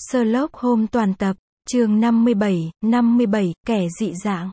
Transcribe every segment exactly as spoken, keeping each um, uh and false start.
Sherlock Holmes toàn tập, chương năm mươi bảy, năm mươi bảy, kẻ dị dạng.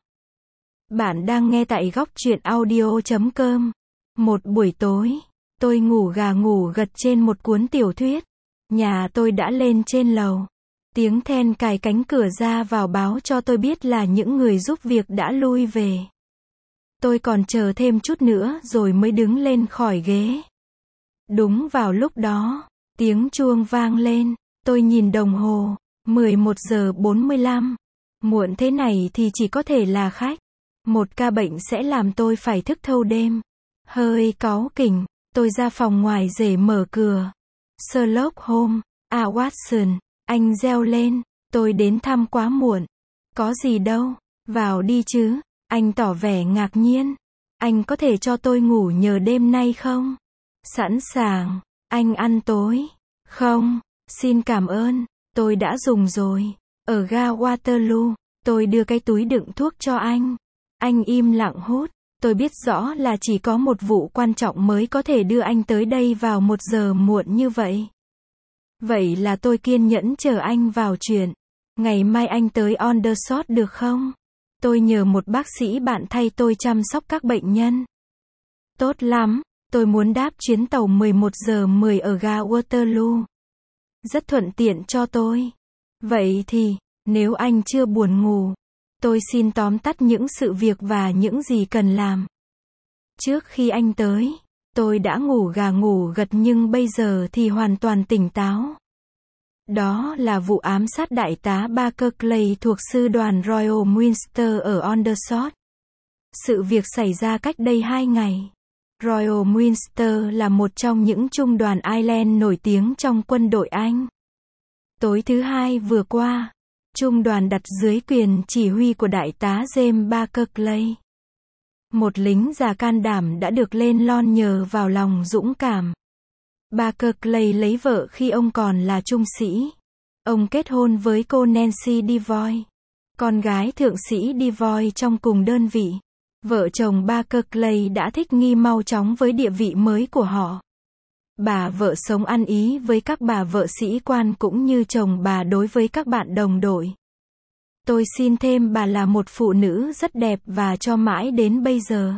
Bạn đang nghe tại góc truyện audio chấm com. Một buổi tối, tôi ngủ gà ngủ gật trên một cuốn tiểu thuyết. Nhà tôi đã lên trên lầu. Tiếng then cài cánh cửa ra vào báo cho tôi biết là những người giúp việc đã lui về. Tôi còn chờ thêm chút nữa rồi mới đứng lên khỏi ghế. Đúng vào lúc đó, tiếng chuông vang lên. Tôi nhìn đồng hồ, mười một giờ bốn mươi lăm. Muộn thế này thì chỉ có thể là khách. Một ca bệnh sẽ làm tôi phải thức thâu đêm. Hơi cáu kỉnh, tôi ra phòng ngoài để mở cửa. Sherlock Holmes, à Watson, anh reo lên, tôi đến thăm quá muộn. Có gì đâu, vào đi chứ, anh tỏ vẻ ngạc nhiên. Anh có thể cho tôi ngủ nhờ đêm nay không? Sẵn sàng, anh ăn tối. Không, xin cảm ơn, tôi đã dùng rồi. Ở ga Waterloo, tôi đưa cái túi đựng thuốc cho anh. Anh im lặng hút. Tôi biết rõ là chỉ có một vụ quan trọng mới có thể đưa anh tới đây vào một giờ muộn như vậy. Vậy là tôi kiên nhẫn chờ anh vào chuyện. Ngày mai anh tới Aldershot được không? Tôi nhờ một bác sĩ bạn thay tôi chăm sóc các bệnh nhân. Tốt lắm, tôi muốn đáp chuyến tàu mười một giờ mười ở ga Waterloo. Rất thuận tiện cho tôi. Vậy thì, nếu anh chưa buồn ngủ, tôi xin tóm tắt những sự việc và những gì cần làm. Trước khi anh tới, tôi đã ngủ gà ngủ gật nhưng bây giờ thì hoàn toàn tỉnh táo. Đó là vụ ám sát đại tá Baker Clay thuộc sư đoàn Royal Minster ở Aldershot. Sự việc xảy ra cách đây hai ngày. Royal Minster là một trong những trung đoàn Ireland nổi tiếng trong quân đội Anh. Tối thứ hai vừa qua, trung đoàn đặt dưới quyền chỉ huy của đại tá James Baker Clay. Một lính già can đảm đã được lên lon nhờ vào lòng dũng cảm. Baker Clay lấy vợ khi ông còn là trung sĩ. Ông kết hôn với cô Nancy Devoy, con gái thượng sĩ Devoy trong cùng đơn vị. Vợ chồng Baker Clay đã thích nghi mau chóng với địa vị mới của họ. Bà vợ sống ăn ý với các bà vợ sĩ quan cũng như chồng bà đối với các bạn đồng đội. Tôi xin thêm bà là một phụ nữ rất đẹp và cho mãi đến bây giờ.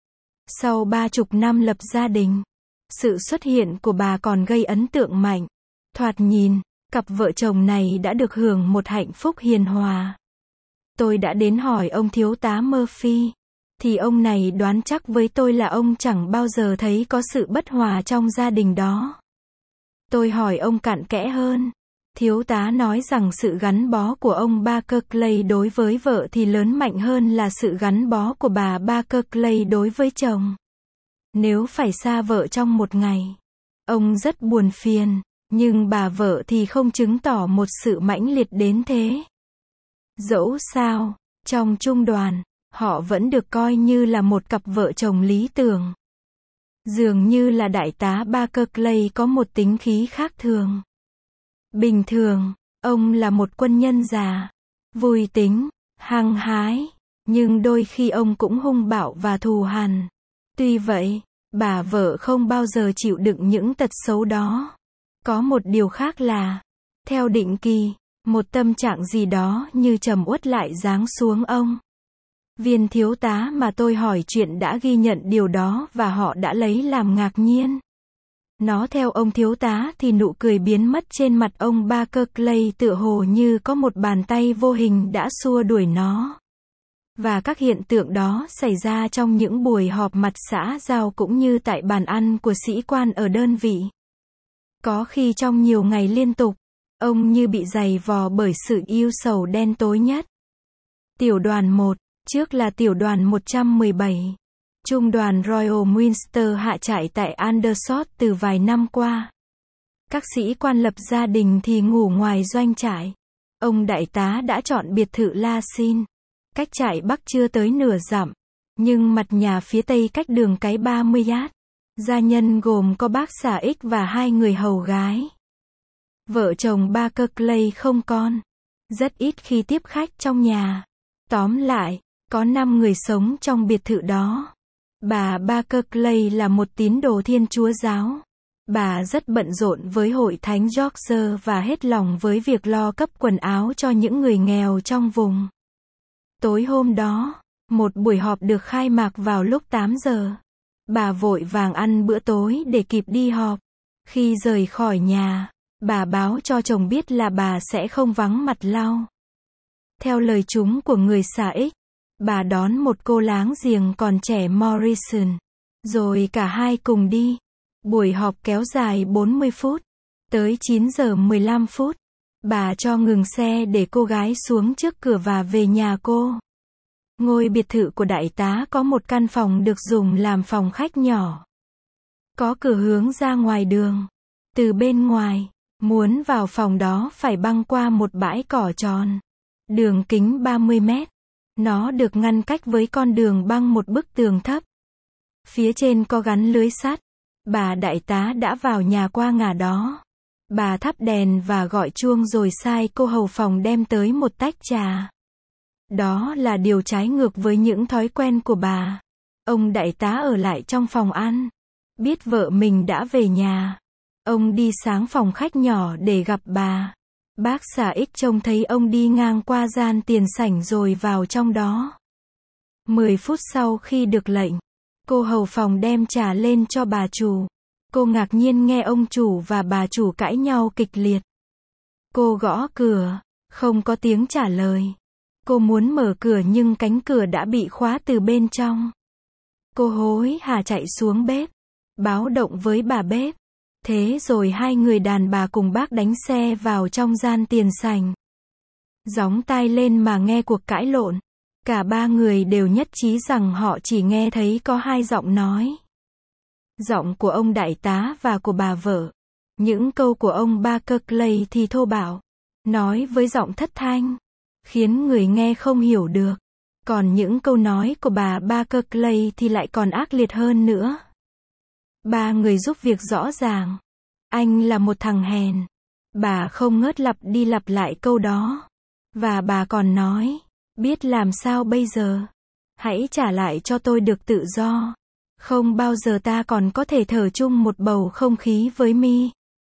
Sau ba chục năm lập gia đình, sự xuất hiện của bà còn gây ấn tượng mạnh. Thoạt nhìn, cặp vợ chồng này đã được hưởng một hạnh phúc hiền hòa. Tôi đã đến hỏi ông thiếu tá Murphy, thì ông này đoán chắc với tôi là ông chẳng bao giờ thấy có sự bất hòa trong gia đình đó. Tôi hỏi ông cặn kẽ hơn. Thiếu tá nói rằng sự gắn bó của ông Baker Clay đối với vợ thì lớn mạnh hơn là sự gắn bó của bà Baker Clay đối với chồng. Nếu phải xa vợ trong một ngày, ông rất buồn phiền, nhưng bà vợ thì không chứng tỏ một sự mãnh liệt đến thế. Dẫu sao, trong trung đoàn, họ vẫn được coi như là một cặp vợ chồng lý tưởng. Dường như là đại tá Baker Clay có một tính khí khác thường. Bình thường, ông là một quân nhân già, vui tính, hăng hái, nhưng đôi khi ông cũng hung bạo và thù hằn. Tuy vậy, bà vợ không bao giờ chịu đựng những tật xấu đó. Có một điều khác là, theo định kỳ, một tâm trạng gì đó như trầm uất lại giáng xuống ông. Viên thiếu tá mà tôi hỏi chuyện đã ghi nhận điều đó và họ đã lấy làm ngạc nhiên. Nó theo ông thiếu tá thì nụ cười biến mất trên mặt ông Baker Clay tựa hồ như có một bàn tay vô hình đã xua đuổi nó. Và các hiện tượng đó xảy ra trong những buổi họp mặt xã giao cũng như tại bàn ăn của sĩ quan ở đơn vị. Có khi trong nhiều ngày liên tục, ông như bị giày vò bởi sự ưu sầu đen tối nhất. Tiểu đoàn một, trước là tiểu đoàn một trăm mười bảy. Trung đoàn Royal Minster hạ trại tại Aldershot từ vài năm qua. Các sĩ quan lập gia đình thì ngủ ngoài doanh trại. Ông đại tá đã chọn biệt thự La Sin, cách trại bắc chưa tới nửa dặm, nhưng mặt nhà phía tây cách đường cái ba mươi yard. Gia nhân gồm có bác xã X và hai người hầu gái. Vợ chồng Baker Clay không con, rất ít khi tiếp khách trong nhà. Tóm lại, có năm người sống trong biệt thự đó. Bà Baker Clay là một tín đồ Thiên Chúa giáo. Bà rất bận rộn với hội thánh George và hết lòng với việc lo cấp quần áo cho những người nghèo trong vùng. Tối hôm đó, một buổi họp được khai mạc vào lúc tám giờ. Bà vội vàng ăn bữa tối để kịp đi họp. Khi rời khỏi nhà, bà báo cho chồng biết là bà sẽ không vắng mặt lau. Theo lời chúng của người xà ích, bà đón một cô láng giềng còn trẻ Morrison. Rồi cả hai cùng đi. Buổi họp kéo dài bốn mươi phút. Tới chín giờ mười lăm phút, bà cho ngừng xe để cô gái xuống trước cửa và về nhà cô. Ngôi biệt thự của đại tá có một căn phòng được dùng làm phòng khách nhỏ. Có cửa hướng ra ngoài đường. Từ bên ngoài, muốn vào phòng đó phải băng qua một bãi cỏ tròn. Đường kính ba mươi mét. Nó được ngăn cách với con đường bằng một bức tường thấp. Phía trên có gắn lưới sắt. Bà đại tá đã vào nhà qua ngả đó. Bà thắp đèn và gọi chuông rồi sai cô hầu phòng đem tới một tách trà. Đó là điều trái ngược với những thói quen của bà. Ông đại tá ở lại trong phòng ăn. Biết vợ mình đã về nhà, ông đi sáng phòng khách nhỏ để gặp bà. Bác xà ích trông thấy ông đi ngang qua gian tiền sảnh rồi vào trong đó. Mười phút sau khi được lệnh, cô hầu phòng đem trà lên cho bà chủ. Cô ngạc nhiên nghe ông chủ và bà chủ cãi nhau kịch liệt. Cô gõ cửa, không có tiếng trả lời. Cô muốn mở cửa nhưng cánh cửa đã bị khóa từ bên trong. Cô hối hả chạy xuống bếp, báo động với bà bếp. Thế rồi hai người đàn bà cùng bác đánh xe vào trong gian tiền sảnh. Gióng tai lên mà nghe cuộc cãi lộn. Cả ba người đều nhất trí rằng họ chỉ nghe thấy có hai giọng nói. Giọng của ông đại tá và của bà vợ. Những câu của ông Baker Clay thì thô bạo, nói với giọng thất thanh, khiến người nghe không hiểu được. Còn những câu nói của bà Baker Clay thì lại còn ác liệt hơn nữa. Ba người giúp việc rõ ràng. Anh là một thằng hèn. Bà không ngớt lặp đi lặp lại câu đó. Và bà còn nói, biết làm sao bây giờ? Hãy trả lại cho tôi được tự do. Không bao giờ ta còn có thể thở chung một bầu không khí với mi.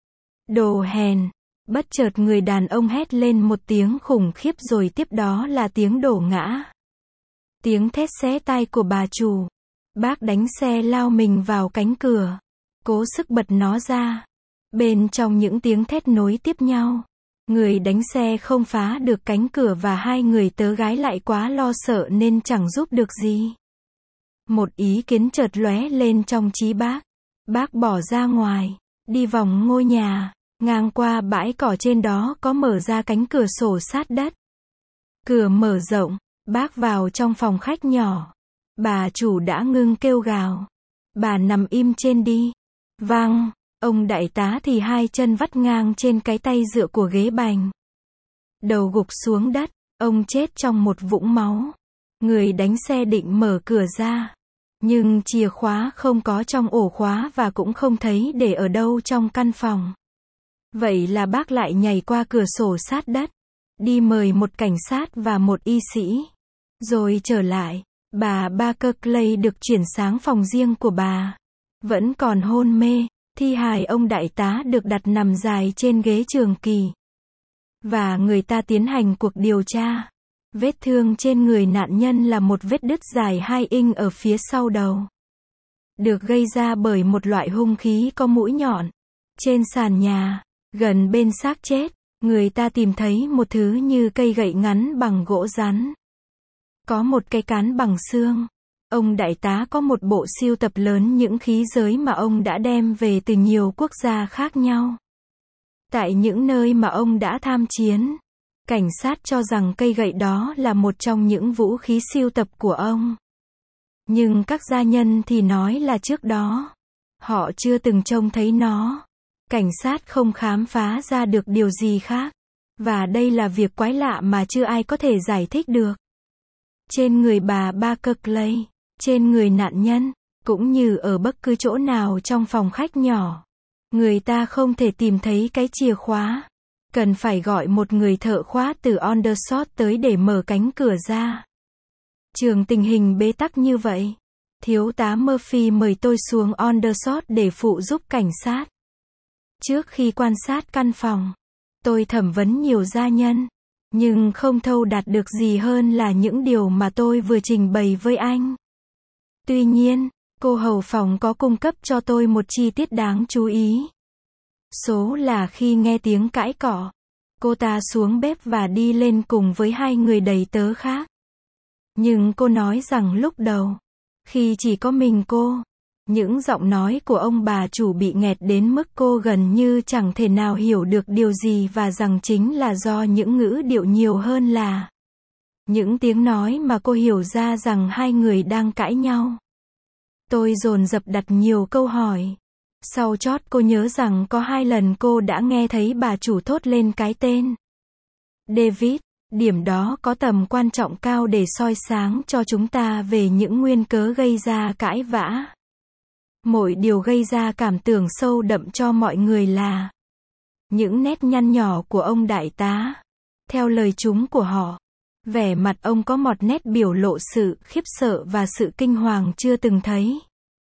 Đồ hèn. Bất chợt người đàn ông hét lên một tiếng khủng khiếp rồi tiếp đó là tiếng đổ ngã. Tiếng thét xé tai của bà chủ. Bác đánh xe lao mình vào cánh cửa. Cố sức bật nó ra. Bên trong những tiếng thét nối tiếp nhau. Người đánh xe không phá được cánh cửa và hai người tớ gái lại quá lo sợ nên chẳng giúp được gì. Một ý kiến chợt lóe lên trong trí bác. Bác bỏ ra ngoài, đi vòng ngôi nhà, ngang qua bãi cỏ trên đó có mở ra cánh cửa sổ sát đất. Cửa mở rộng, bác vào trong phòng khách nhỏ. Bà chủ đã ngưng kêu gào. Bà nằm im trên đi. Vâng, ông đại tá thì hai chân vắt ngang trên cái tay dựa của ghế bành. Đầu gục xuống đất, ông chết trong một vũng máu. Người đánh xe định mở cửa ra. Nhưng chìa khóa không có trong ổ khóa và cũng không thấy để ở đâu trong căn phòng. Vậy là bác lại nhảy qua cửa sổ sát đất. Đi mời một cảnh sát và một y sĩ. Rồi trở lại. Bà Baker Clay được chuyển sang phòng riêng của bà. Vẫn còn hôn mê, thi hài ông đại tá được đặt nằm dài trên ghế trường kỳ. Và người ta tiến hành cuộc điều tra. Vết thương trên người nạn nhân là một vết đứt dài hai inch ở phía sau đầu. Được gây ra bởi một loại hung khí có mũi nhọn. Trên sàn nhà, gần bên xác chết, người ta tìm thấy một thứ như cây gậy ngắn bằng gỗ rắn. Có một cái cán bằng xương. Ông đại tá có một bộ sưu tập lớn những khí giới mà ông đã đem về từ nhiều quốc gia khác nhau. Tại những nơi mà ông đã tham chiến, cảnh sát cho rằng cây gậy đó là một trong những vũ khí sưu tập của ông. Nhưng các gia nhân thì nói là trước đó, họ chưa từng trông thấy nó. Cảnh sát không khám phá ra được điều gì khác. Và đây là việc quái lạ mà chưa ai có thể giải thích được. Trên người bà Baker Clay, trên người nạn nhân, cũng như ở bất cứ chỗ nào trong phòng khách nhỏ, người ta không thể tìm thấy cái chìa khóa. Cần phải gọi một người thợ khóa từ Aldershot tới để mở cánh cửa ra. Trường tình hình bế tắc như vậy. Thiếu tá Murphy mời tôi xuống Aldershot để phụ giúp cảnh sát. Trước khi quan sát căn phòng, tôi thẩm vấn nhiều gia nhân, nhưng không thâu đạt được gì hơn là những điều mà tôi vừa trình bày với anh. Tuy nhiên, cô hầu phòng có cung cấp cho tôi một chi tiết đáng chú ý. Số là khi nghe tiếng cãi cọ, cô ta xuống bếp và đi lên cùng với hai người đầy tớ khác. Nhưng cô nói rằng lúc đầu, khi chỉ có mình cô, những giọng nói của ông bà chủ bị nghẹt đến mức cô gần như chẳng thể nào hiểu được điều gì, và rằng chính là do những ngữ điệu nhiều hơn là những tiếng nói mà cô hiểu ra rằng hai người đang cãi nhau. Tôi dồn dập đặt nhiều câu hỏi. Sau chót cô nhớ rằng có hai lần cô đã nghe thấy bà chủ thốt lên cái tên David. Điểm đó có tầm quan trọng cao để soi sáng cho chúng ta về những nguyên cớ gây ra cãi vã. Mỗi điều gây ra cảm tưởng sâu đậm cho mọi người là những nét nhăn nhỏ của ông đại tá. Theo lời chúng của họ, vẻ mặt ông có một nét biểu lộ sự khiếp sợ và sự kinh hoàng chưa từng thấy.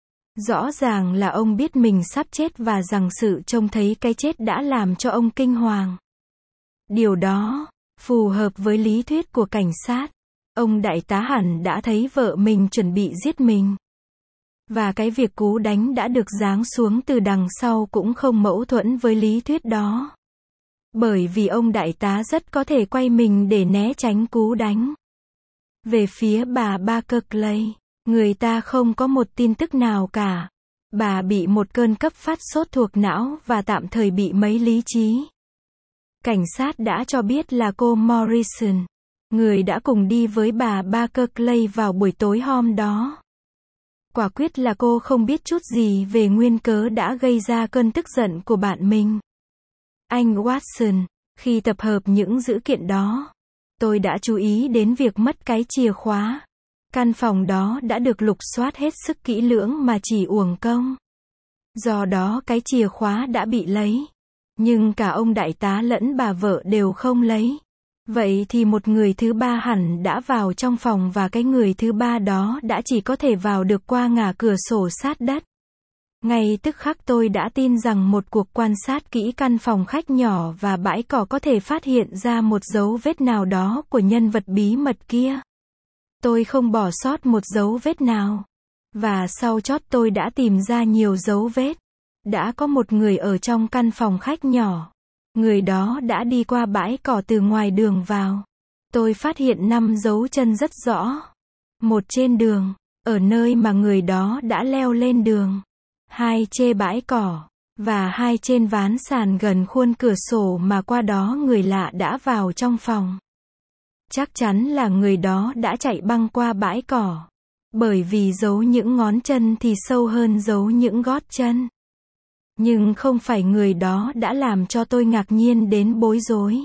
Rõ ràng là ông biết mình sắp chết và rằng sự trông thấy cái chết đã làm cho ông kinh hoàng. Điều đó phù hợp với lý thuyết của cảnh sát. Ông đại tá hẳn đã thấy vợ mình chuẩn bị giết mình. Và cái việc cú đánh đã được giáng xuống từ đằng sau cũng không mâu thuẫn với lý thuyết đó. Bởi vì ông đại tá rất có thể quay mình để né tránh cú đánh. Về phía bà Barclay, người ta không có một tin tức nào cả. Bà bị một cơn cấp phát sốt thuộc não và tạm thời bị mấy lý trí. Cảnh sát đã cho biết là cô Morrison, người đã cùng đi với bà Barclay vào buổi tối hôm đó. Quả quyết là cô không biết chút gì về nguyên cớ đã gây ra cơn tức giận của bạn mình. Anh Watson, khi tập hợp những dữ kiện đó, tôi đã chú ý đến việc mất cái chìa khóa. Căn phòng đó đã được lục soát hết sức kỹ lưỡng mà chỉ uổng công. Do đó cái chìa khóa đã bị lấy. Nhưng cả ông đại tá lẫn bà vợ đều không lấy. Vậy thì một người thứ ba hẳn đã vào trong phòng, và cái người thứ ba đó đã chỉ có thể vào được qua ngả cửa sổ sát đất. Ngay tức khắc tôi đã tin rằng một cuộc quan sát kỹ căn phòng khách nhỏ và bãi cỏ có thể phát hiện ra một dấu vết nào đó của nhân vật bí mật kia. Tôi không bỏ sót một dấu vết nào. Và sau chót tôi đã tìm ra nhiều dấu vết. Đã có một người ở trong căn phòng khách nhỏ. Người đó đã đi qua bãi cỏ từ ngoài đường vào. Tôi phát hiện năm dấu chân rất rõ. Một trên đường, ở nơi mà người đó đã leo lên đường. Hai trên bãi cỏ, và hai trên ván sàn gần khuôn cửa sổ mà qua đó người lạ đã vào trong phòng. Chắc chắn là người đó đã chạy băng qua bãi cỏ. Bởi vì dấu những ngón chân thì sâu hơn dấu những gót chân. Nhưng không phải người đó đã làm cho tôi ngạc nhiên đến bối rối.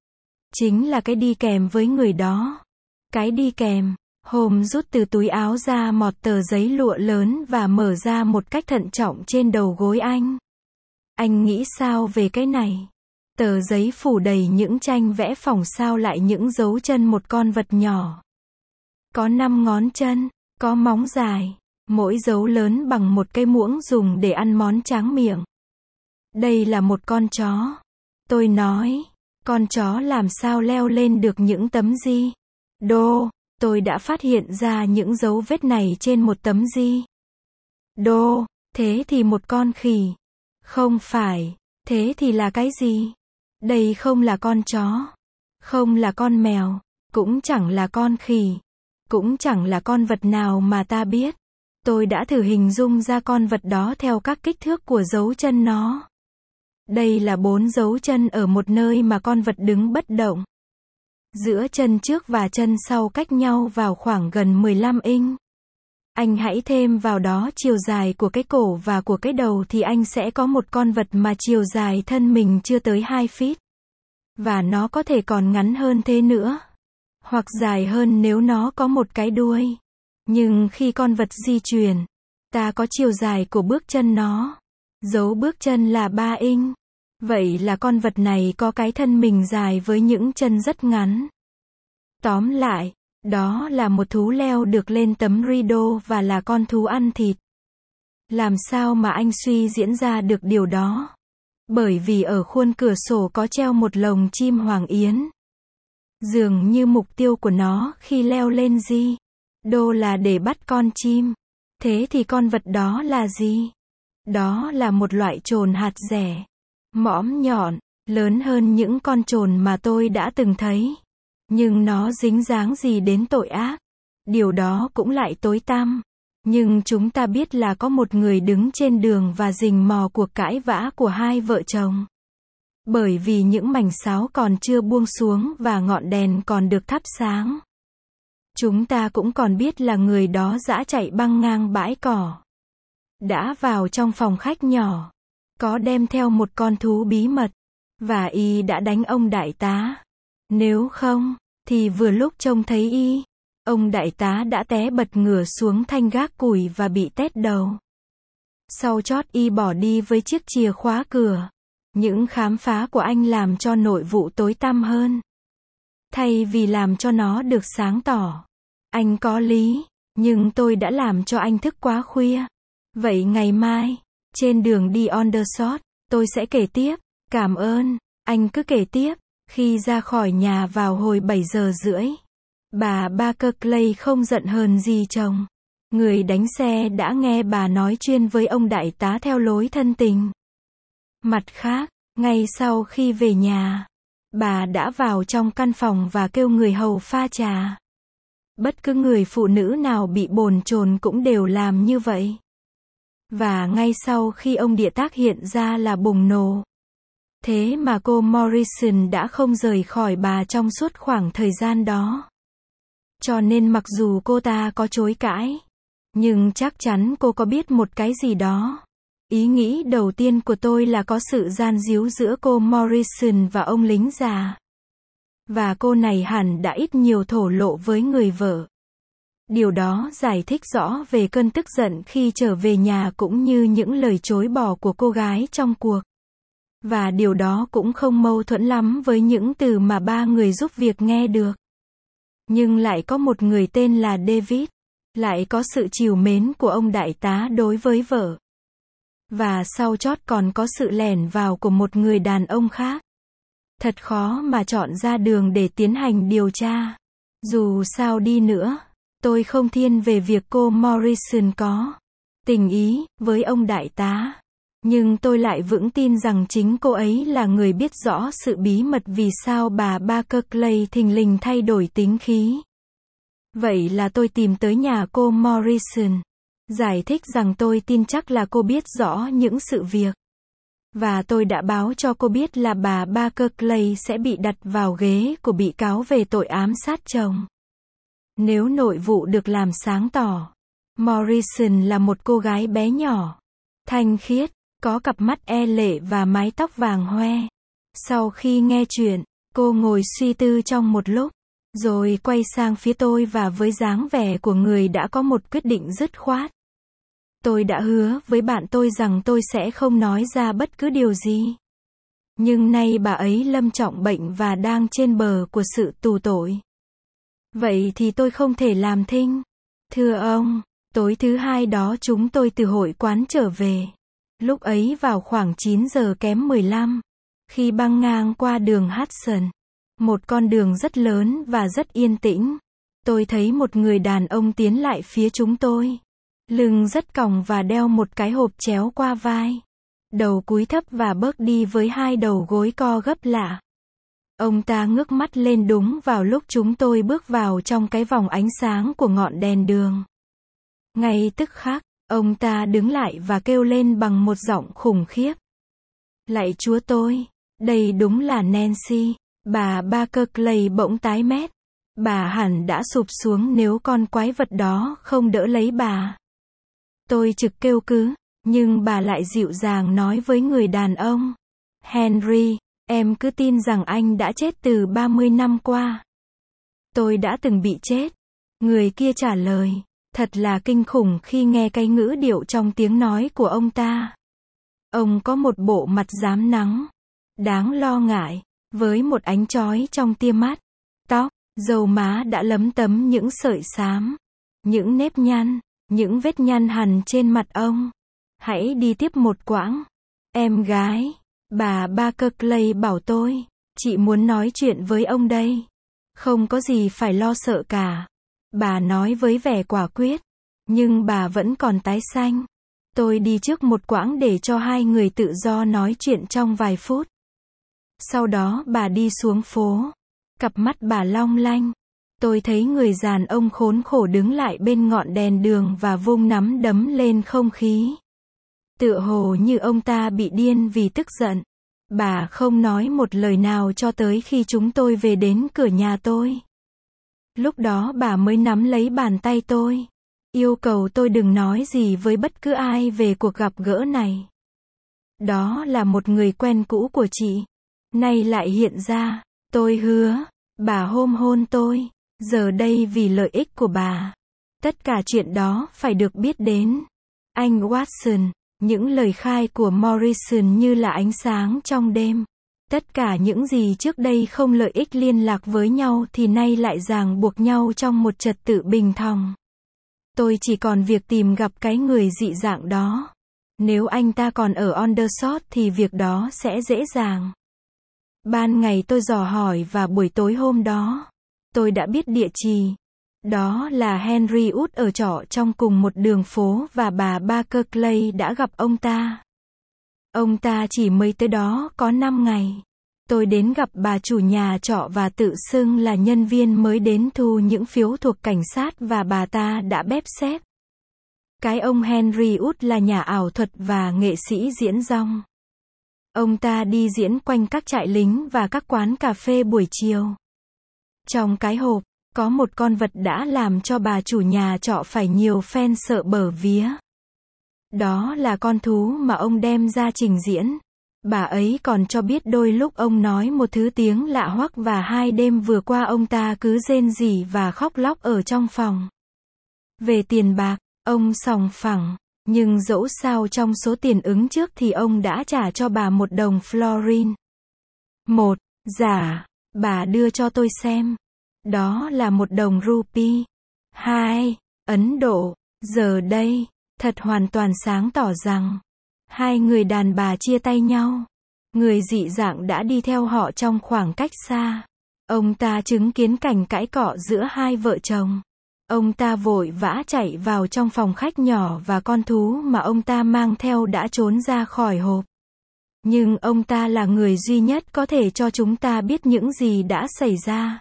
Chính là cái đi kèm với người đó. Cái đi kèm, Holmes rút từ túi áo ra một tờ giấy lụa lớn và mở ra một cách thận trọng trên đầu gối anh. Anh nghĩ sao về cái này? Tờ giấy phủ đầy những tranh vẽ phỏng sao lại những dấu chân một con vật nhỏ. Có năm ngón chân, có móng dài, mỗi dấu lớn bằng một cây muỗng dùng để ăn món tráng miệng. Đây là một con chó. Tôi nói, con chó làm sao leo lên được những tấm di đô? Tôi đã phát hiện ra những dấu vết này trên một tấm di đô. Thế thì một con khỉ. Không phải. Thế thì là cái gì? Đây không là con chó. Không là con mèo. Cũng chẳng là con khỉ. Cũng chẳng là con vật nào mà ta biết. Tôi đã thử hình dung ra con vật đó theo các kích thước của dấu chân nó. Đây là bốn dấu chân ở một nơi mà con vật đứng bất động. Giữa chân trước và chân sau cách nhau vào khoảng gần mười lăm inch. Anh hãy thêm vào đó chiều dài của cái cổ và của cái đầu thì anh sẽ có một con vật mà chiều dài thân mình chưa tới hai feet. Và nó có thể còn ngắn hơn thế nữa. Hoặc dài hơn nếu nó có một cái đuôi. Nhưng khi con vật di chuyển, ta có chiều dài của bước chân nó. Dấu bước chân là ba inch. Vậy là con vật này có cái thân mình dài với những chân rất ngắn. Tóm lại, đó là một thú leo được lên tấm rideau và là con thú ăn thịt. Làm sao mà anh suy diễn ra được điều đó? Bởi vì ở khuôn cửa sổ có treo một lồng chim hoàng yến. Dường như mục tiêu của nó khi leo lên Di Đô là để bắt con chim. Thế thì con vật đó là gì? Đó là một loại chồn hạt rẻ, mõm nhọn, lớn hơn những con chồn mà tôi đã từng thấy. Nhưng nó dính dáng gì đến tội ác? Điều đó cũng lại tối tăm. Nhưng chúng ta biết là có một người đứng trên đường và rình mò cuộc cãi vã của hai vợ chồng. Bởi vì những mảnh sáo còn chưa buông xuống và ngọn đèn còn được thắp sáng. Chúng ta cũng còn biết là người đó dã chạy băng ngang bãi cỏ. Đã vào trong phòng khách nhỏ. Có đem theo một con thú bí mật. Và y đã đánh ông đại tá. Nếu không, thì vừa lúc trông thấy y, ông đại tá đã té bật ngửa xuống thanh gác củi và bị tét đầu. Sau chót y bỏ đi với chiếc chìa khóa cửa. Những khám phá của anh làm cho nội vụ tối tăm hơn. Thay vì làm cho nó được sáng tỏ. Anh có lý, nhưng tôi đã làm cho anh thức quá khuya. Vậy ngày mai, trên đường đi Aldershot, tôi sẽ kể tiếp. Cảm ơn, anh cứ kể tiếp. Khi ra khỏi nhà vào hồi bảy giờ rưỡi, bà Baker Clay không giận hờn gì chồng. Người đánh xe đã nghe bà nói chuyên với ông đại tá theo lối thân tình. Mặt khác, ngay sau khi về nhà, bà đã vào trong căn phòng và kêu người hầu pha trà. Bất cứ người phụ nữ nào bị bồn chồn cũng đều làm như vậy. Và ngay sau khi ông địa tác hiện ra là bùng nổ. Thế mà cô Morrison đã không rời khỏi bà trong suốt khoảng thời gian đó. Cho nên mặc dù cô ta có chối cãi, nhưng chắc chắn cô có biết một cái gì đó. Ý nghĩ đầu tiên của tôi là có sự gian díu giữa cô Morrison và ông lính già. Và cô này hẳn đã ít nhiều thổ lộ với người vợ. Điều đó giải thích rõ về cơn tức giận khi trở về nhà cũng như những lời chối bỏ của cô gái trong cuộc. Và điều đó cũng không mâu thuẫn lắm với những từ mà ba người giúp việc nghe được. Nhưng lại có một người tên là David. Lại có sự trìu mến của ông đại tá đối với vợ. Và sau chót còn có sự lẻn vào của một người đàn ông khác. Thật khó mà chọn ra đường để tiến hành điều tra. Dù sao đi nữa, tôi không thiên về việc cô Morrison có tình ý với ông đại tá. Nhưng tôi lại vững tin rằng chính cô ấy là người biết rõ sự bí mật vì sao bà Baker Clay thình lình thay đổi tính khí. Vậy là tôi tìm tới nhà cô Morrison. Giải thích rằng tôi tin chắc là cô biết rõ những sự việc. Và tôi đã báo cho cô biết là bà Baker Clay sẽ bị đặt vào ghế của bị cáo về tội ám sát chồng. Nếu nội vụ được làm sáng tỏ, Morrison là một cô gái bé nhỏ, thanh khiết, có cặp mắt e lệ và mái tóc vàng hoe. Sau khi nghe chuyện, cô ngồi suy tư trong một lúc, rồi quay sang phía tôi và với dáng vẻ của người đã có một quyết định dứt khoát. Tôi đã hứa với bạn tôi rằng tôi sẽ không nói ra bất cứ điều gì. Nhưng nay bà ấy lâm trọng bệnh và đang trên bờ của sự tù tội. Vậy thì tôi không thể làm thinh. Thưa ông, tối thứ hai đó chúng tôi từ hội quán trở về. Lúc ấy vào khoảng chín giờ kém mười lăm. Khi băng ngang qua đường Hudson. Một con đường rất lớn và rất yên tĩnh. Tôi thấy một người đàn ông tiến lại phía chúng tôi. Lưng rất còng và đeo một cái hộp chéo qua vai. Đầu cúi thấp và bước đi với hai đầu gối co gấp lạ. Ông ta ngước mắt lên đúng vào lúc chúng tôi bước vào trong cái vòng ánh sáng của ngọn đèn đường. Ngay tức khắc, ông ta đứng lại và kêu lên bằng một giọng khủng khiếp. Lạy Chúa tôi, đây đúng là Nancy. Bà Baker Clay bỗng tái mét. Bà hẳn đã sụp xuống nếu con quái vật đó không đỡ lấy bà. Tôi trực kêu cứ, nhưng bà lại dịu dàng nói với người đàn ông. Henry, em cứ tin rằng anh đã chết từ ba mươi năm qua. Tôi đã từng bị chết. Người kia trả lời. Thật là kinh khủng khi nghe cái ngữ điệu trong tiếng nói của ông ta. Ông có một bộ mặt rám nắng. Đáng lo ngại. Với một ánh chói trong tia mắt. Tóc, râu má đã lấm tấm những sợi xám. Những nếp nhăn. Những vết nhăn hằn trên mặt ông. Hãy đi tiếp một quãng. Em gái. Bà Barclay bảo tôi, chị muốn nói chuyện với ông đây. Không có gì phải lo sợ cả. Bà nói với vẻ quả quyết. Nhưng bà vẫn còn tái xanh. Tôi đi trước một quãng để cho hai người tự do nói chuyện trong vài phút. Sau đó bà đi xuống phố. Cặp mắt bà long lanh. Tôi thấy người đàn ông khốn khổ đứng lại bên ngọn đèn đường và vung nắm đấm lên không khí. Tựa hồ như ông ta bị điên vì tức giận. Bà không nói một lời nào cho tới khi chúng tôi về đến cửa nhà tôi. Lúc đó bà mới nắm lấy bàn tay tôi. Yêu cầu tôi đừng nói gì với bất cứ ai về cuộc gặp gỡ này. Đó là một người quen cũ của chị. Nay lại hiện ra. Tôi hứa. Bà hôm hôn tôi. Giờ đây vì lợi ích của bà. Tất cả chuyện đó phải được biết đến. Anh Watson. Những lời khai của Morrison như là ánh sáng trong đêm. Tất cả những gì trước đây không lợi ích liên lạc với nhau thì nay lại ràng buộc nhau trong một trật tự bình thong. Tôi chỉ còn việc tìm gặp cái người dị dạng đó. Nếu anh ta còn ở Aldershot thì việc đó sẽ dễ dàng. Ban ngày tôi dò hỏi và buổi tối hôm đó, tôi đã biết địa chỉ. Đó là Henry Wood ở trọ trong cùng một đường phố và bà Barclay đã gặp ông ta. Ông ta chỉ mới tới đó có năm ngày. Tôi đến gặp bà chủ nhà trọ và tự xưng là nhân viên mới đến thu những phiếu thuộc cảnh sát và bà ta đã bép xép. Cái ông Henry Wood là nhà ảo thuật và nghệ sĩ diễn dong. Ông ta đi diễn quanh các trại lính và các quán cà phê buổi chiều. Trong cái hộp, có một con vật đã làm cho bà chủ nhà trọ phải nhiều fan sợ bở vía. Đó là con thú mà ông đem ra trình diễn. Bà ấy còn cho biết đôi lúc ông nói một thứ tiếng lạ hoắc và hai đêm vừa qua ông ta cứ rên rỉ và khóc lóc ở trong phòng. Về tiền bạc, ông sòng phẳng. Nhưng dẫu sao trong số tiền ứng trước thì ông đã trả cho bà một đồng florin. Một, giả, bà đưa cho tôi xem. Đó là một đồng rupee. Hai, Ấn Độ. Giờ đây, thật hoàn toàn sáng tỏ rằng, hai người đàn bà chia tay nhau. Người dị dạng đã đi theo họ trong khoảng cách xa. Ông ta chứng kiến cảnh cãi cọ giữa hai vợ chồng. Ông ta vội vã chạy vào trong phòng khách nhỏ và con thú mà ông ta mang theo đã trốn ra khỏi hộp. Nhưng ông ta là người duy nhất có thể cho chúng ta biết những gì đã xảy ra.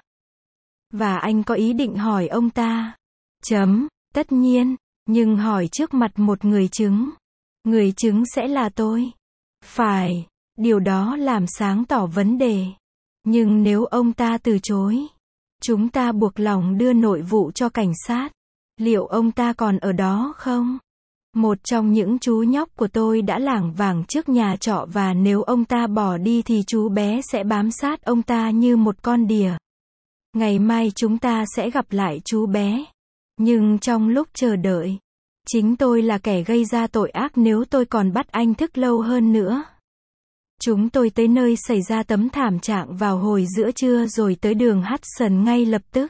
Và anh có ý định hỏi ông ta. Chấm, tất nhiên, nhưng hỏi trước mặt một người chứng. Người chứng sẽ là tôi. Phải, điều đó làm sáng tỏ vấn đề. Nhưng nếu ông ta từ chối, chúng ta buộc lòng đưa nội vụ cho cảnh sát. Liệu ông ta còn ở đó không? Một trong những chú nhóc của tôi đã lảng vảng trước nhà trọ và nếu ông ta bỏ đi thì chú bé sẽ bám sát ông ta như một con đỉa. Ngày mai chúng ta sẽ gặp lại chú bé. Nhưng trong lúc chờ đợi, chính tôi là kẻ gây ra tội ác nếu tôi còn bắt anh thức lâu hơn nữa. Chúng tôi tới nơi xảy ra tấm thảm trạng vào hồi giữa trưa rồi tới đường Hudson ngay lập tức.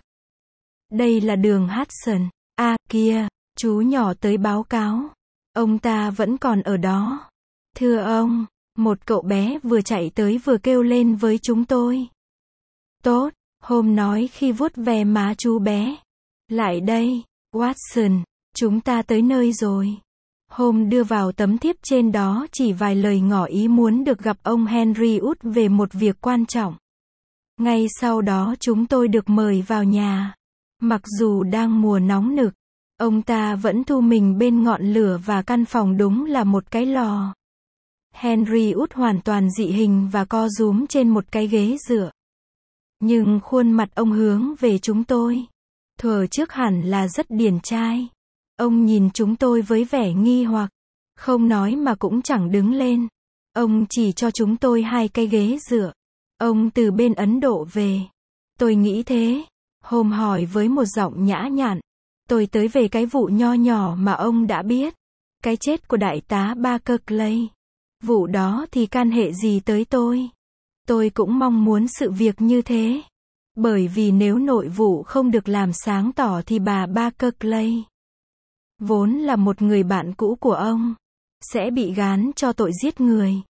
Đây là đường Hudson. À, kia, chú nhỏ tới báo cáo. Ông ta vẫn còn ở đó. Thưa ông, một cậu bé vừa chạy tới vừa kêu lên với chúng tôi. Tốt, Hôm nói khi vuốt ve má chú bé. Lại đây, Watson, chúng ta tới nơi rồi. Hôm đưa vào tấm thiếp trên đó chỉ vài lời ngỏ ý muốn được gặp ông Henry Wood về một việc quan trọng. Ngay sau đó chúng tôi được mời vào nhà. Mặc dù đang mùa nóng nực, ông ta vẫn thu mình bên ngọn lửa và căn phòng đúng là một cái lò. Henry Wood hoàn toàn dị hình và co rúm trên một cái ghế dựa. Nhưng khuôn mặt ông hướng về chúng tôi. Thuở trước hẳn là rất điển trai. Ông nhìn chúng tôi với vẻ nghi hoặc. Không nói mà cũng chẳng đứng lên. Ông chỉ cho chúng tôi hai cái ghế dựa. Ông từ bên Ấn Độ về. Tôi nghĩ thế. Hôm hỏi với một giọng nhã nhặn. Tôi tới về cái vụ nho nhỏ mà ông đã biết. Cái chết của đại tá Barclay. Vụ đó thì can hệ gì tới tôi? Tôi cũng mong muốn sự việc như thế. Bởi vì nếu nội vụ không được làm sáng tỏ thì bà Barclay, vốn là một người bạn cũ của ông, sẽ bị gán cho tội giết người.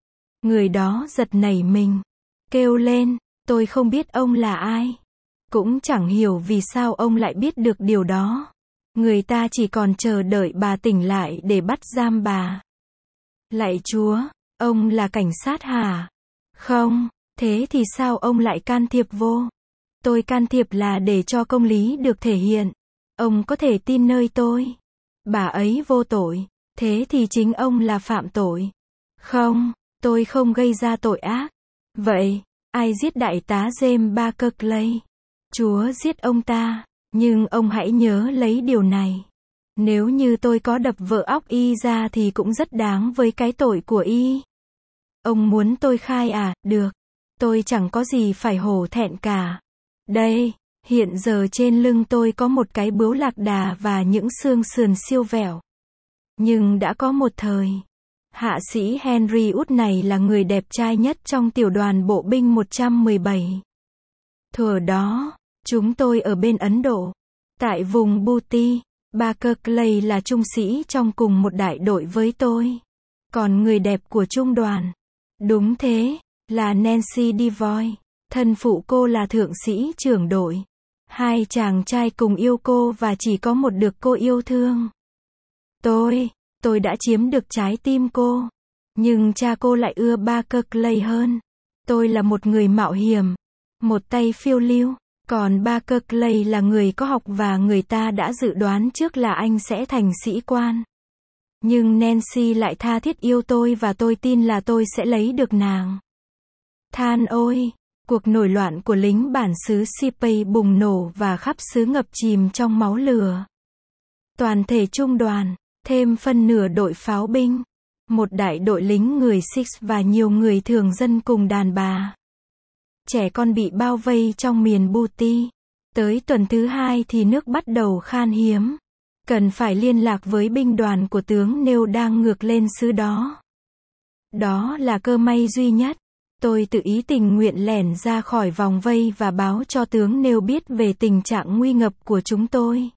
Người đó giật nảy mình, kêu lên, tôi không biết ông là ai. Cũng chẳng hiểu vì sao ông lại biết được điều đó. Người ta chỉ còn chờ đợi bà tỉnh lại để bắt giam bà. Lạy Chúa, ông là cảnh sát hả? Không, thế thì sao ông lại can thiệp vô? Tôi can thiệp là để cho công lý được thể hiện. Ông có thể tin nơi tôi. Bà ấy vô tội, thế thì chính ông là phạm tội. Không, tôi không gây ra tội ác. Vậy, ai giết đại tá James Barclay? Chúa giết ông ta, nhưng ông hãy nhớ lấy điều này. Nếu như tôi có đập vỡ óc y ra thì cũng rất đáng với cái tội của y. Ông muốn tôi khai à? Được. Tôi chẳng có gì phải hổ thẹn cả. Đây, hiện giờ trên lưng tôi có một cái bướu lạc đà và những xương sườn siêu vẹo. Nhưng đã có một thời, hạ sĩ Henry Wood này là người đẹp trai nhất trong tiểu đoàn bộ binh một trăm mười bảy. Thuở đó, chúng tôi ở bên Ấn Độ, tại vùng Bhuti. Barclay là trung sĩ trong cùng một đại đội với tôi. Còn người đẹp của trung đoàn, đúng thế, là Nancy Devoy. Thân phụ cô là thượng sĩ trưởng đội. Hai chàng trai cùng yêu cô và chỉ có một được cô yêu thương. Tôi, tôi đã chiếm được trái tim cô. Nhưng cha cô lại ưa Barclay hơn. Tôi là một người mạo hiểm, một tay phiêu lưu. Còn Barclay là người có học và người ta đã dự đoán trước là anh sẽ thành sĩ quan. Nhưng Nancy lại tha thiết yêu tôi và tôi tin là tôi sẽ lấy được nàng. Than ôi! Cuộc nổi loạn của lính bản xứ Sipay bùng nổ và khắp xứ ngập chìm trong máu lửa. Toàn thể trung đoàn, thêm phân nửa đội pháo binh, một đại đội lính người Sikh và nhiều người thường dân cùng đàn bà. Trẻ con bị bao vây trong miền Bhuti. Tới tuần thứ hai thì nước bắt đầu khan hiếm. Cần phải liên lạc với binh đoàn của tướng Nêu đang ngược lên xứ đó. Đó là cơ may duy nhất. Tôi tự ý tình nguyện lẻn ra khỏi vòng vây và báo cho tướng Nêu biết về tình trạng nguy ngập của chúng tôi.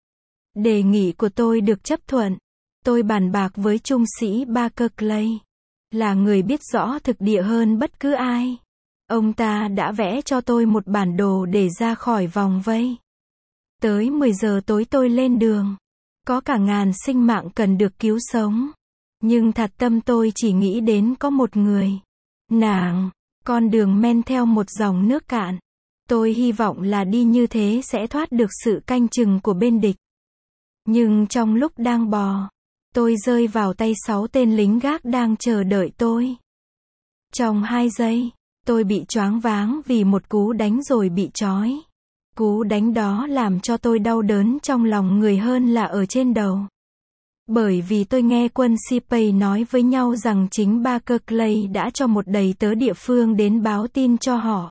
Đề nghị của tôi được chấp thuận. Tôi bàn bạc với trung sĩ Barclay, là người biết rõ thực địa hơn bất cứ ai. Ông ta đã vẽ cho tôi một bản đồ để ra khỏi vòng vây. Tới mười giờ tối tôi lên đường. Có cả ngàn sinh mạng cần được cứu sống. Nhưng thật tâm tôi chỉ nghĩ đến có một người. Nàng, con đường men theo một dòng nước cạn. Tôi hy vọng là đi như thế sẽ thoát được sự canh chừng của bên địch. Nhưng trong lúc đang bò, tôi rơi vào tay sáu tên lính gác đang chờ đợi tôi. Trong hai giây, tôi bị choáng váng vì một cú đánh rồi bị trói. Cú đánh đó làm cho tôi đau đớn trong lòng người hơn là ở trên đầu. Bởi vì tôi nghe quân Sipay nói với nhau rằng chính Barclay đã cho một đầy tớ địa phương đến báo tin cho họ.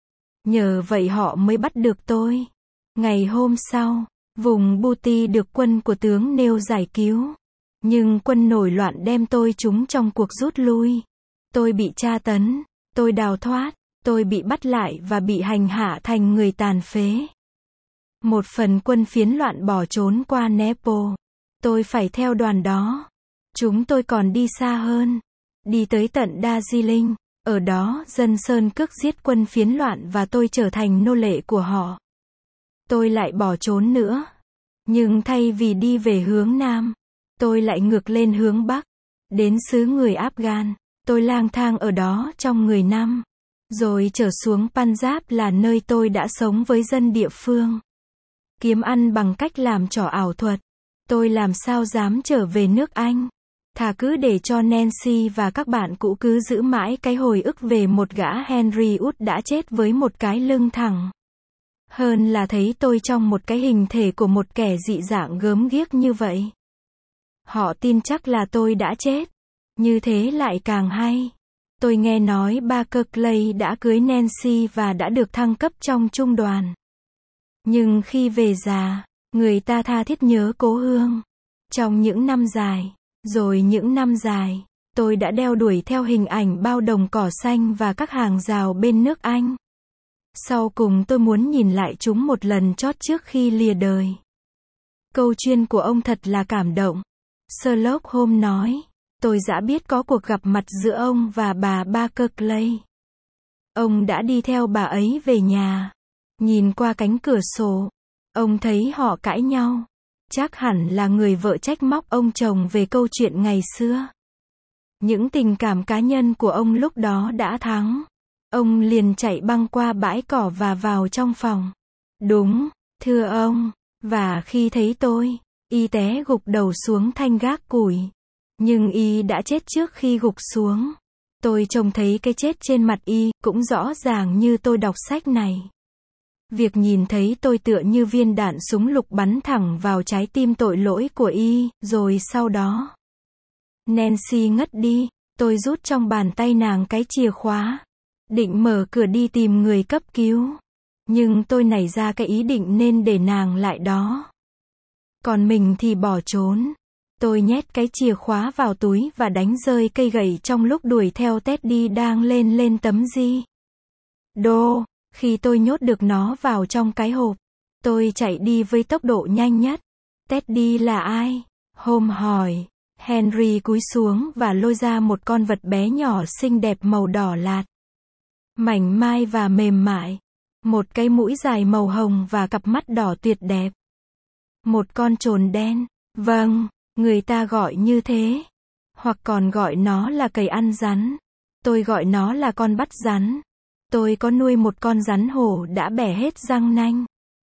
Nhờ vậy họ mới bắt được tôi. Ngày hôm sau, vùng Bhuti được quân của tướng Nêu giải cứu. Nhưng quân nổi loạn đem tôi trúng trong cuộc rút lui. Tôi bị tra tấn, tôi đào thoát, tôi bị bắt lại và bị hành hạ thành người tàn phế. Một phần quân phiến loạn bỏ trốn qua Nepal. Tôi phải theo đoàn đó. Chúng tôi còn đi xa hơn. Đi tới tận Darjeeling. Ở đó dân Sơn Cước giết quân phiến loạn và tôi trở thành nô lệ của họ. Tôi lại bỏ trốn nữa. Nhưng thay vì đi về hướng Nam, tôi lại ngược lên hướng Bắc. Đến xứ người Afghan. Tôi lang thang ở đó trong mười năm. Rồi trở xuống Punjab là nơi tôi đã sống với dân địa phương. Kiếm ăn bằng cách làm trò ảo thuật. Tôi làm sao dám trở về nước Anh. Thà cứ để cho Nancy và các bạn cũ cứ giữ mãi cái hồi ức về một gã Henry Wood đã chết với một cái lưng thẳng. Hơn là thấy tôi trong một cái hình thể của một kẻ dị dạng gớm ghiếc như vậy. Họ tin chắc là tôi đã chết. Như thế lại càng hay. Tôi nghe nói Barclay đã cưới Nancy và đã được thăng cấp trong trung đoàn. Nhưng khi về già, người ta tha thiết nhớ cố hương. Trong những năm dài, rồi những năm dài, tôi đã đeo đuổi theo hình ảnh bao đồng cỏ xanh và các hàng rào bên nước Anh. Sau cùng tôi muốn nhìn lại chúng một lần chót trước khi lìa đời. Câu chuyện của ông thật là cảm động. Sherlock Holmes nói. tôi đã biết có cuộc gặp mặt giữa ông và bà Barclay. Ông đã đi theo bà ấy về nhà. Nhìn qua cánh cửa sổ, ông thấy họ cãi nhau. Chắc hẳn là người vợ trách móc ông chồng về câu chuyện ngày xưa. Những tình cảm cá nhân của ông lúc đó đã thắng. Ông liền chạy băng qua bãi cỏ và vào trong phòng. Đúng, thưa ông. Và khi thấy tôi, y té gục đầu xuống thanh gác củi. Nhưng y đã chết trước khi gục xuống. Tôi trông thấy cái chết trên mặt y, cũng rõ ràng như tôi đọc sách này. Việc nhìn thấy tôi tựa như viên đạn súng lục bắn thẳng vào trái tim tội lỗi của y, rồi sau đó. Nancy ngất đi, tôi rút trong bàn tay nàng cái chìa khóa. Định mở cửa đi tìm người cấp cứu. Nhưng tôi nảy ra cái ý định nên để nàng lại đó. Còn mình thì bỏ trốn. Tôi nhét cái chìa khóa vào túi và đánh rơi cây gậy trong lúc đuổi theo Teddy đang lên lên tấm di. Đô, khi tôi nhốt được nó vào trong cái hộp, tôi chạy đi với tốc độ nhanh nhất. Teddy là ai? Holmes hỏi. Henry cúi xuống và lôi ra một con vật bé nhỏ xinh đẹp màu đỏ lạt. Mảnh mai và mềm mại. Một cái mũi dài màu hồng và cặp mắt đỏ tuyệt đẹp. Một con chồn đen. Vâng, người ta gọi như thế. Hoặc còn gọi nó là cầy ăn rắn. Tôi gọi nó là con bắt rắn. Tôi có nuôi một con rắn hổ đã bẻ hết răng nanh.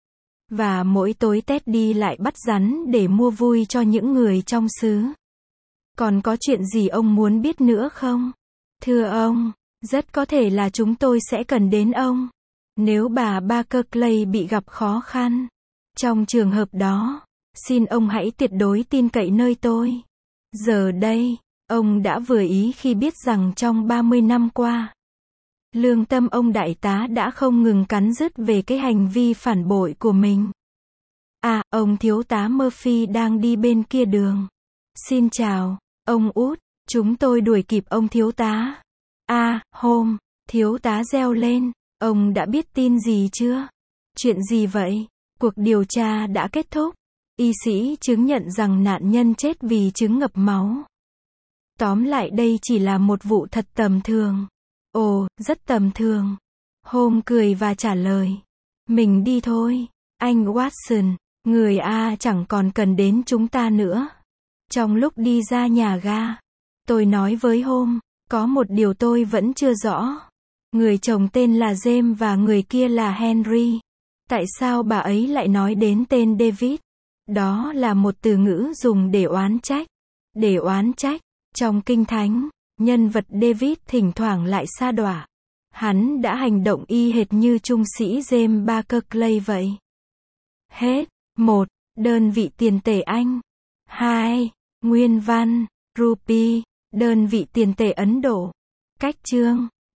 Và mỗi tối Teddy lại bắt rắn để mua vui cho những người trong xứ. Còn có chuyện gì ông muốn biết nữa không? Thưa ông, rất có thể là chúng tôi sẽ cần đến ông. Nếu bà Barclay bị gặp khó khăn. Trong trường hợp đó, xin ông hãy tuyệt đối tin cậy nơi tôi. Giờ đây, ông đã vừa ý khi biết rằng trong ba mươi năm qua, lương tâm ông đại tá đã không ngừng cắn rứt về cái hành vi phản bội của mình. À, ông thiếu tá Murphy đang đi bên kia đường. Xin chào, ông út, chúng tôi đuổi kịp ông thiếu tá. À, Holmes, thiếu tá reo lên, ông đã biết tin gì chưa? Chuyện gì vậy? Cuộc điều tra đã kết thúc. Y sĩ chứng nhận rằng nạn nhân chết vì chứng ngập máu. Tóm lại đây chỉ là một vụ thật tầm thường. Ồ, rất tầm thường. Holmes cười và trả lời. Mình đi thôi, anh Watson, người A chẳng còn cần đến chúng ta nữa. Trong lúc đi ra nhà ga, tôi nói với Holmes, có một điều tôi vẫn chưa rõ. Người chồng tên là James và người kia là Henry. Tại sao bà ấy lại nói đến tên David? Đó là một từ ngữ dùng để oán trách. Để oán trách. Trong Kinh Thánh, nhân vật David thỉnh thoảng lại sa đọa. Hắn đã hành động y hệt như trung sĩ James Barclay vậy. Hết. một. Đơn vị tiền tệ Anh. hai. Nguyên văn, rupee, đơn vị tiền tệ Ấn Độ. Cách chương